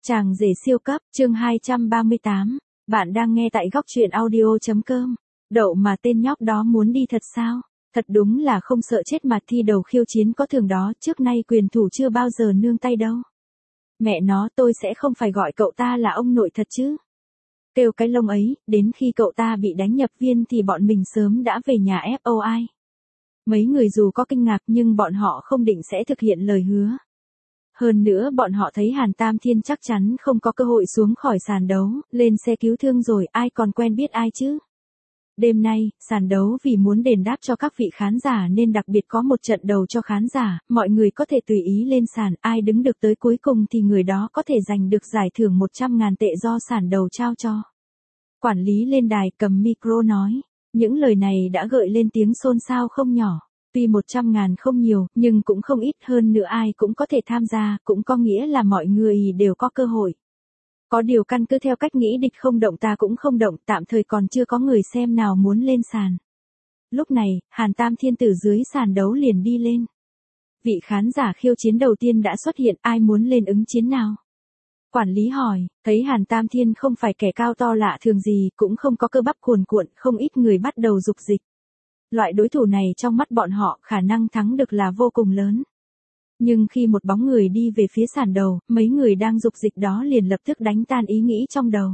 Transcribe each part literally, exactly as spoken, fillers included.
Chàng rể siêu cấp, chương hai trăm ba mươi tám. Bạn đang nghe tại góc truyện audio.com. Đậu mà tên nhóc đó muốn đi thật sao? Thật đúng là không sợ chết mà thi đầu khiêu chiến có thường đó, trước nay quyền thủ chưa bao giờ nương tay đâu. Mẹ nó, tôi sẽ không phải gọi cậu ta là ông nội thật chứ. Kêu cái lông ấy, đến khi cậu ta bị đánh nhập viên thì bọn mình sớm đã về nhà ép ô i. Mấy người dù có kinh ngạc nhưng bọn họ không định sẽ thực hiện lời hứa. Hơn nữa bọn họ thấy Hàn Tam Thiên chắc chắn không có cơ hội xuống khỏi sàn đấu, lên xe cứu thương rồi, ai còn quen biết ai chứ. Đêm nay, sàn đấu vì muốn đền đáp cho các vị khán giả nên đặc biệt có một trận đầu cho khán giả, mọi người có thể tùy ý lên sàn, ai đứng được tới cuối cùng thì người đó có thể giành được giải thưởng một trăm ngàn tệ do sàn đầu trao cho. Quản lý lên đài cầm micro nói, những lời này đã gợi lên tiếng xôn xao không nhỏ. Tuy một trăm ngàn không nhiều, nhưng cũng không ít, hơn nữa ai cũng có thể tham gia, cũng có nghĩa là mọi người đều có cơ hội. Có điều căn cứ theo cách nghĩ địch không động ta cũng không động, tạm thời còn chưa có người xem nào muốn lên sàn. Lúc này, Hàn Tam Thiên từ dưới sàn đấu liền đi lên. Vị khán giả khiêu chiến đầu tiên đã xuất hiện, ai muốn lên ứng chiến nào? Quản lý hỏi, thấy Hàn Tam Thiên không phải kẻ cao to lạ thường gì, cũng không có cơ bắp cuồn cuộn, không ít người bắt đầu dục dịch. Loại đối thủ này trong mắt bọn họ khả năng thắng được là vô cùng lớn. Nhưng khi một bóng người đi về phía sàn đầu, mấy người đang dục dịch đó liền lập tức đánh tan ý nghĩ trong đầu.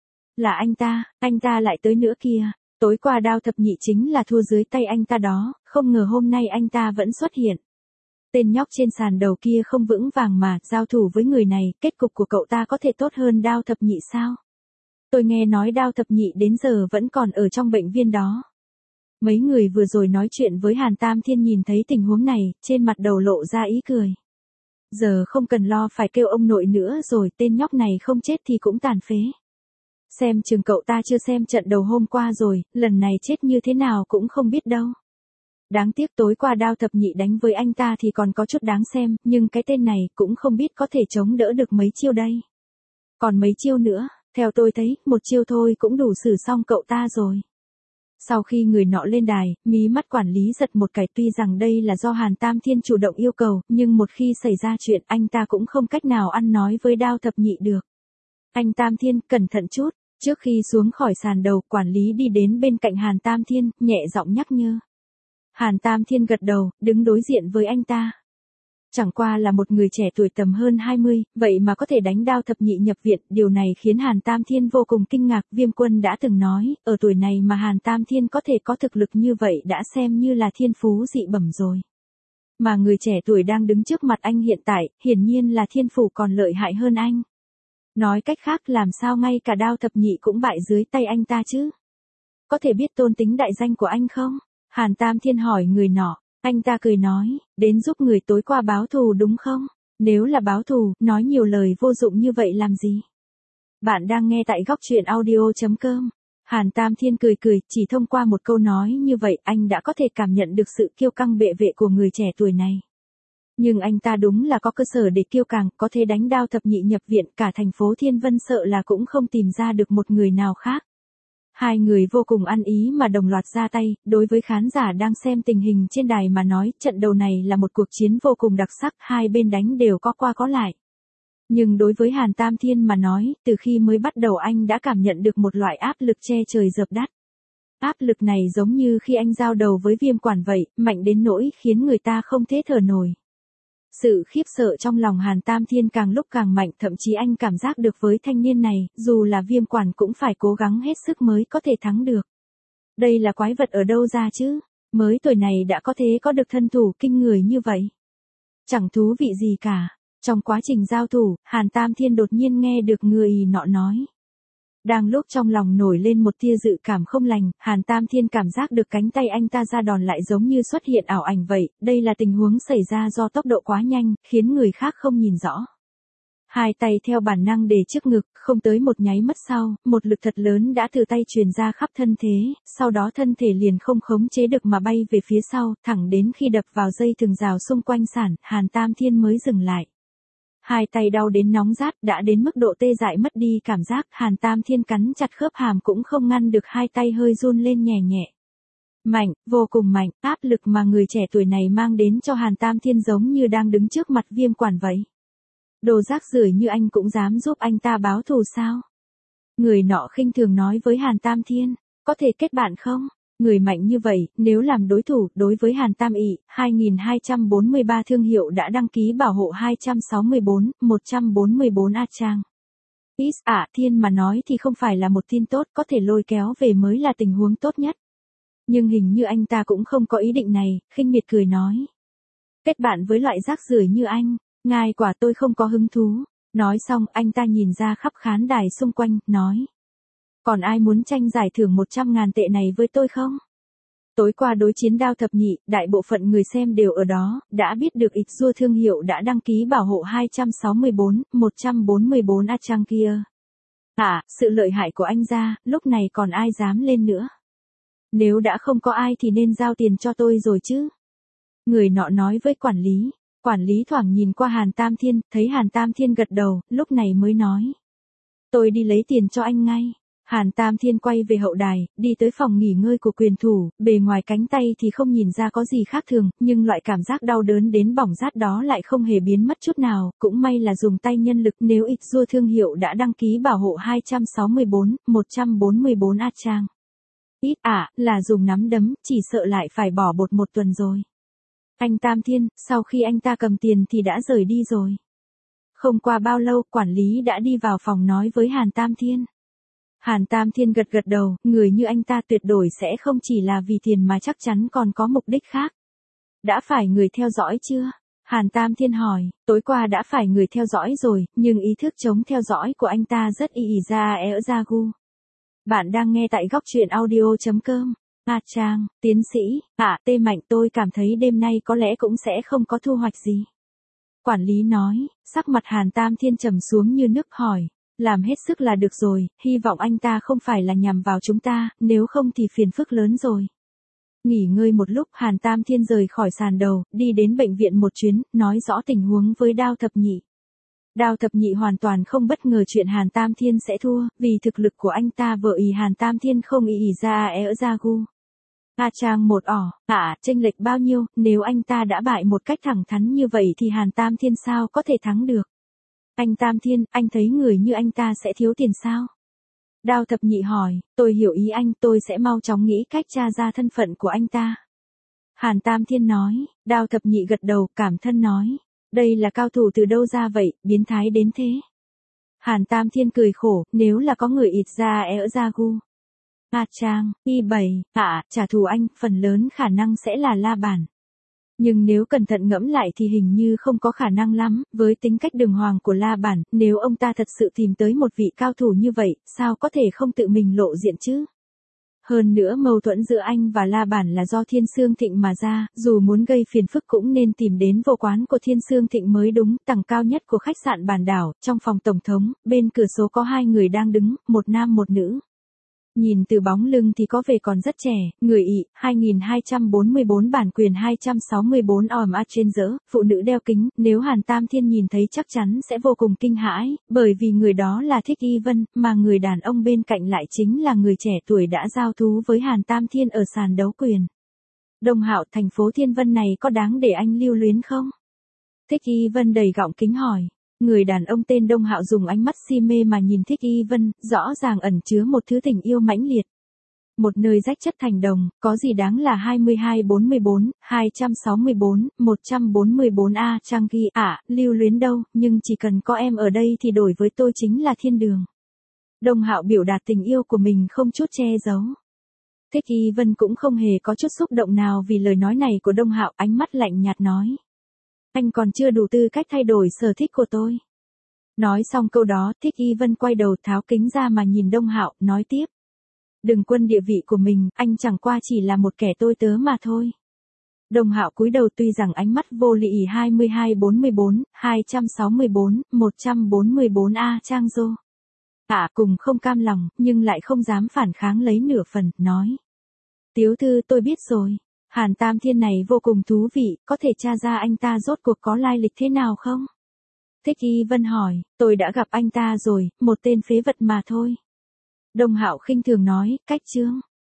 Là anh ta, anh ta lại tới nữa kìa. Tối qua Đao Thập Nhị chính là thua dưới tay anh ta đó, không ngờ hôm nay anh ta vẫn xuất hiện. Tên nhóc trên sàn đầu kia không vững vàng mà, giao thủ với người này, kết cục của cậu ta có thể tốt hơn Đao Thập Nhị sao? Tôi nghe nói Đao Thập Nhị đến giờ vẫn còn ở trong bệnh viện đó. Mấy người vừa rồi nói chuyện với Hàn Tam Thiên nhìn thấy tình huống này, trên mặt đầu lộ ra ý cười. Giờ không cần lo phải kêu ông nội nữa rồi, tên nhóc này không chết thì cũng tàn phế. Xem chừng cậu ta chưa xem trận đầu hôm qua rồi, lần này chết như thế nào cũng không biết đâu. Đáng tiếc tối qua Đao Thập Nhị đánh với anh ta thì còn có chút đáng xem, nhưng cái tên này cũng không biết có thể chống đỡ được mấy chiêu đây. Còn mấy chiêu nữa, theo tôi thấy, một chiêu thôi cũng đủ xử xong cậu ta rồi. Sau khi người nọ lên đài, mí mắt quản lý giật một cái, tuy rằng đây là do Hàn Tam Thiên chủ động yêu cầu, nhưng một khi xảy ra chuyện anh ta cũng không cách nào ăn nói với Đao Thập Nhị được. Anh Tam Thiên, cẩn thận chút. Trước khi xuống khỏi sàn đầu, quản lý đi đến bên cạnh Hàn Tam Thiên, nhẹ giọng nhắc nhở. Hàn Tam Thiên gật đầu, đứng đối diện với anh ta. Chẳng qua là một người trẻ tuổi tầm hơn hai mươi, vậy mà có thể đánh Đao Thập Nhị nhập viện, điều này khiến Hàn Tam Thiên vô cùng kinh ngạc. Viêm Quân đã từng nói, ở tuổi này mà Hàn Tam Thiên có thể có thực lực như vậy đã xem như là thiên phú dị bẩm rồi. Mà người trẻ tuổi đang đứng trước mặt anh hiện tại, hiển nhiên là thiên phú còn lợi hại hơn anh. Nói cách khác, làm sao ngay cả Đao Thập Nhị cũng bại dưới tay anh ta chứ? Có thể biết tôn tính đại danh của anh không? Hàn Tam Thiên hỏi người nọ. Anh ta cười nói, đến giúp người tối qua báo thù đúng không? Nếu là báo thù, nói nhiều lời vô dụng như vậy làm gì? Bạn đang nghe tại góc truyện audio.com. Hàn Tam Thiên cười cười, chỉ thông qua một câu nói như vậy anh đã có thể cảm nhận được sự kiêu căng bệ vệ của người trẻ tuổi này. Nhưng anh ta đúng là có cơ sở để kiêu căng, có thể đánh Đao Thập Nhị nhập viện, cả thành phố Thiên Vân sợ là cũng không tìm ra được một người nào khác. Hai người vô cùng ăn ý mà đồng loạt ra tay, đối với khán giả đang xem tình hình trên đài mà nói, trận đầu này là một cuộc chiến vô cùng đặc sắc, hai bên đánh đều có qua có lại. Nhưng đối với Hàn Tam Thiên mà nói, từ khi mới bắt đầu anh đã cảm nhận được một loại áp lực che trời dập đất. Áp lực này giống như khi anh giao đầu với Viêm Quản vậy, mạnh đến nỗi khiến người ta không thể thở nổi. Sự khiếp sợ trong lòng Hàn Tam Thiên càng lúc càng mạnh, thậm chí anh cảm giác được với thanh niên này, dù là Viêm Quản cũng phải cố gắng hết sức mới có thể thắng được. Đây là quái vật ở đâu ra chứ? Mới tuổi này đã có thế có được thân thủ kinh người như vậy. Chẳng thú vị gì cả. Trong quá trình giao thủ, Hàn Tam Thiên đột nhiên nghe được người nọ nói. Đang lúc trong lòng nổi lên một tia dự cảm không lành, Hàn Tam Thiên cảm giác được cánh tay anh ta ra đòn lại giống như xuất hiện ảo ảnh vậy, đây là tình huống xảy ra do tốc độ quá nhanh, khiến người khác không nhìn rõ. Hai tay theo bản năng để trước ngực, không tới một nháy mắt sau, một lực thật lớn đã từ tay truyền ra khắp thân thế, sau đó thân thể liền không khống chế được mà bay về phía sau, thẳng đến khi đập vào dây thừng rào xung quanh sàn, Hàn Tam Thiên mới dừng lại. Hai tay đau đến nóng rát, đã đến mức độ tê dại mất đi cảm giác, Hàn Tam Thiên cắn chặt khớp hàm cũng không ngăn được hai tay hơi run lên nhẹ nhẹ. Mạnh, vô cùng mạnh, áp lực mà người trẻ tuổi này mang đến cho Hàn Tam Thiên giống như đang đứng trước mặt Viêm Quản vậy. Đồ rác rưởi như anh cũng dám giúp anh ta báo thù sao? Người nọ khinh thường nói với Hàn Tam Thiên, có thể kết bạn không? Người mạnh như vậy, nếu làm đối thủ, đối với Hàn Tam Ị, hai nghìn hai trăm bốn mươi ba thương hiệu đã đăng ký bảo hộ hai trăm sáu mươi bốn, một trăm bốn mươi bốn A Trang. Ít ạ, Thiên mà nói thì không phải là một tin tốt, có thể lôi kéo về mới là tình huống tốt nhất. Nhưng hình như anh ta cũng không có ý định này, khinh miệt cười nói. Kết bạn với loại rác rưởi như anh, ngài quả tôi không có hứng thú. Nói xong anh ta nhìn ra khắp khán đài xung quanh, nói. Còn ai muốn tranh giải thưởng một trăm ngàn tệ này với tôi không? Tối qua đối chiến Đao Thập Nhị, đại bộ phận người xem đều ở đó, đã biết được ịch dua thương hiệu đã đăng ký bảo hộ hai trăm sáu mươi bốn, một trăm bốn mươi bốn A Trang kia. À, sự lợi hại của anh ra, lúc này còn ai dám lên nữa. Nếu đã không có ai thì nên giao tiền cho tôi rồi chứ. Người nọ nói với quản lý. Quản lý thoảng nhìn qua Hàn Tam Thiên, thấy Hàn Tam Thiên gật đầu, lúc này mới nói. Tôi đi lấy tiền cho anh ngay. Hàn Tam Thiên quay về hậu đài, đi tới phòng nghỉ ngơi của quyền thủ, bề ngoài cánh tay thì không nhìn ra có gì khác thường, nhưng loại cảm giác đau đớn đến bỏng rát đó lại không hề biến mất chút nào, cũng may là dùng tay nhân lực nếu ịch dua thương hiệu đã đăng ký bảo hộ hai trăm sáu mươi bốn, một trăm bốn mươi bốn A Trang. Ít ạ, à, là dùng nắm đấm, chỉ sợ lại phải bỏ bột một tuần rồi. Anh Tam Thiên, sau khi anh ta cầm tiền thì đã rời đi rồi. Không qua bao lâu, quản lý đã đi vào phòng nói với Hàn Tam Thiên. Hàn Tam Thiên gật gật đầu, người như anh ta tuyệt đối sẽ không chỉ là vì tiền mà chắc chắn còn có mục đích khác. Đã phải người theo dõi chưa? Hàn Tam Thiên hỏi, tối qua đã phải người theo dõi rồi, nhưng ý thức chống theo dõi của anh ta rất y ỉ ra e ra gu. Bạn đang nghe tại góc truyện audio.com. A Trang, tiến sĩ, ạ, Tê Mạnh tôi cảm thấy đêm nay có lẽ cũng sẽ không có thu hoạch gì. Quản lý nói, sắc mặt Hàn Tam Thiên trầm xuống như nước hỏi, làm hết sức là được rồi, hy vọng anh ta không phải là nhằm vào chúng ta, nếu không thì phiền phức lớn rồi. Nghỉ ngơi một lúc Hàn Tam Thiên rời khỏi sàn đầu, đi đến bệnh viện một chuyến, nói rõ tình huống với Đao Thập Nhị. Đao Thập Nhị hoàn toàn không bất ngờ chuyện Hàn Tam Thiên sẽ thua, vì thực lực của anh ta vợ ý Hàn Tam Thiên không ý ỉ ra e ra gu. A Trang một ỏ, ạ, chênh lệch bao nhiêu, nếu anh ta đã bại một cách thẳng thắn như vậy thì Hàn Tam Thiên sao có thể thắng được. Anh Tam Thiên, anh thấy người như anh ta sẽ thiếu tiền sao? Đao Thập Nhị hỏi, tôi hiểu ý anh, tôi sẽ mau chóng nghĩ cách tra ra thân phận của anh ta. Hàn Tam Thiên nói, Đao Thập Nhị gật đầu, cảm thân nói. Đây là cao thủ từ đâu ra vậy, biến thái đến thế. Hàn Tam Thiên cười khổ, nếu là có người ịt ra e ra gu. A Trang, y bảy, ạ, trả thù anh, phần lớn khả năng sẽ là La Bản. Nhưng nếu cẩn thận ngẫm lại thì hình như không có khả năng lắm, với tính cách đường hoàng của La Bản, nếu ông ta thật sự tìm tới một vị cao thủ như vậy, sao có thể không tự mình lộ diện chứ? Hơn nữa mâu thuẫn giữa anh và La Bản là do Thiên Sương Thịnh mà ra, dù muốn gây phiền phức cũng nên tìm đến vô quán của Thiên Sương Thịnh mới đúng, tầng cao nhất của khách sạn Bản Đảo, trong phòng tổng thống, bên cửa sổ có hai người đang đứng, một nam một nữ. Nhìn từ bóng lưng thì có vẻ còn rất trẻ, người ị, hai nghìn hai trăm bốn mươi bốn bản quyền hai trăm sáu mươi bốn òm a trên dỡ, phụ nữ đeo kính, nếu Hàn Tam Thiên nhìn thấy chắc chắn sẽ vô cùng kinh hãi, bởi vì người đó là Thích Y Vân, mà người đàn ông bên cạnh lại chính là người trẻ tuổi đã giao thú với Hàn Tam Thiên ở sàn đấu quyền. Đông Hạo, thành phố Thiên Vân này có đáng để anh lưu luyến không? Thích Y Vân đầy gọng kính hỏi. Người đàn ông tên Đông Hạo dùng ánh mắt si mê mà nhìn Thích Y Vân, rõ ràng ẩn chứa một thứ tình yêu mãnh liệt. Một nơi rách chất thành đồng, có gì đáng là hai mươi hai bốn mươi bốn, hai trăm sáu mươi bốn, một trăm bốn mươi bốn A Trang ghi, ạ, lưu luyến đâu, nhưng chỉ cần có em ở đây thì đổi với tôi chính là thiên đường. Đông Hạo biểu đạt tình yêu của mình không chút che giấu. Thích Y Vân cũng không hề có chút xúc động nào vì lời nói này của Đông Hạo, ánh mắt lạnh nhạt nói. Anh còn chưa đủ tư cách thay đổi sở thích của tôi. Nói xong câu đó, Thích Y Vân quay đầu tháo kính ra mà nhìn Đông Hạo, nói tiếp. Đừng quên địa vị của mình, anh chẳng qua chỉ là một kẻ tôi tớ mà thôi. Đông Hạo cúi đầu tuy rằng ánh mắt vô lị hai mươi hai bốn mươi bốn, hai trăm sáu mươi bốn, một trăm bốn mươi bốn A Trang Dô. À cùng không cam lòng, nhưng lại không dám phản kháng lấy nửa phần, nói. Tiếu thư tôi biết rồi. Hàn Tam Thiên này vô cùng thú vị, có thể tra ra anh ta rốt cuộc có lai lịch thế nào không? Thích Y Vân hỏi, tôi đã gặp anh ta rồi, một tên phế vật mà thôi. Đông Hạo khinh thường nói, cách chương.